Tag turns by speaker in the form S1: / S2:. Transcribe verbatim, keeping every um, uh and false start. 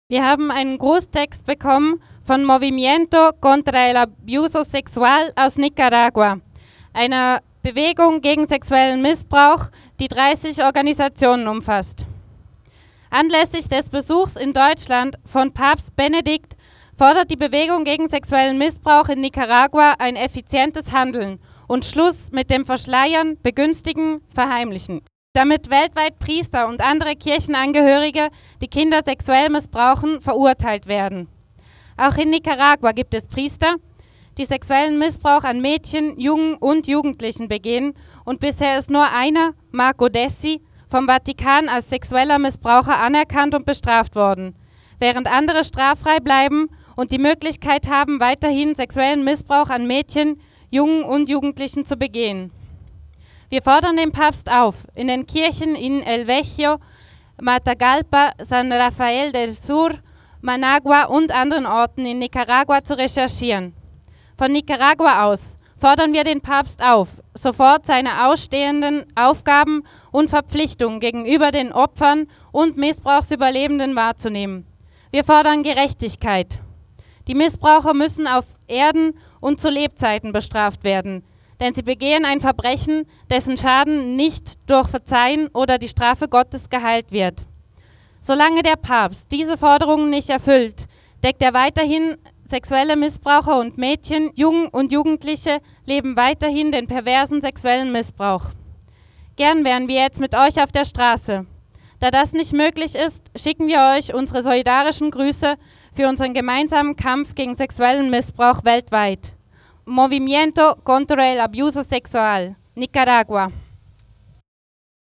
S1: Wir haben einen Grußtext bekommen von Movimiento contra el Abuso Sexual aus Nicaragua, einer Bewegung gegen sexuellen Missbrauch, die dreißig Organisationen umfasst. Anlässlich des Besuchs in Deutschland von Papst Benedikt fordert die Bewegung gegen sexuellen Missbrauch in Nicaragua ein effizientes Handeln und Schluss mit dem Verschleiern, Begünstigen, Verheimlichen, damit weltweit Priester und andere Kirchenangehörige, die Kinder sexuell missbrauchen, verurteilt werden. Auch in Nicaragua gibt es Priester, die sexuellen Missbrauch an Mädchen, Jungen und Jugendlichen begehen, und bisher ist nur einer, Marco Dessi, vom Vatikan als sexueller Missbraucher anerkannt und bestraft worden, während andere straffrei bleiben und die Möglichkeit haben, weiterhin sexuellen Missbrauch an Mädchen, Jungen und Jugendlichen zu begehen. Wir fordern den Papst auf, in den Kirchen in El Viejo, Matagalpa, San Rafael del Sur, Managua und anderen Orten in Nicaragua zu recherchieren. Von Nicaragua aus fordern wir den Papst auf, sofort seine ausstehenden Aufgaben und Verpflichtungen gegenüber den Opfern und Missbrauchsüberlebenden wahrzunehmen. Wir fordern Gerechtigkeit. Die Missbraucher müssen auf Erden und zu Lebzeiten bestraft werden, denn sie begehen ein Verbrechen, dessen Schaden nicht durch Verzeihen oder die Strafe Gottes geheilt wird. Solange der Papst diese Forderungen nicht erfüllt, deckt er weiterhin sexuelle Missbraucher und Mädchen, Jungen und Jugendliche leben weiterhin den perversen sexuellen Missbrauch. Gern wären wir jetzt mit euch auf der Straße. Da das nicht möglich ist, schicken wir euch unsere solidarischen Grüße für unseren gemeinsamen Kampf gegen sexuellen Missbrauch weltweit. Movimiento contra el Abuso Sexual, Nicaragua.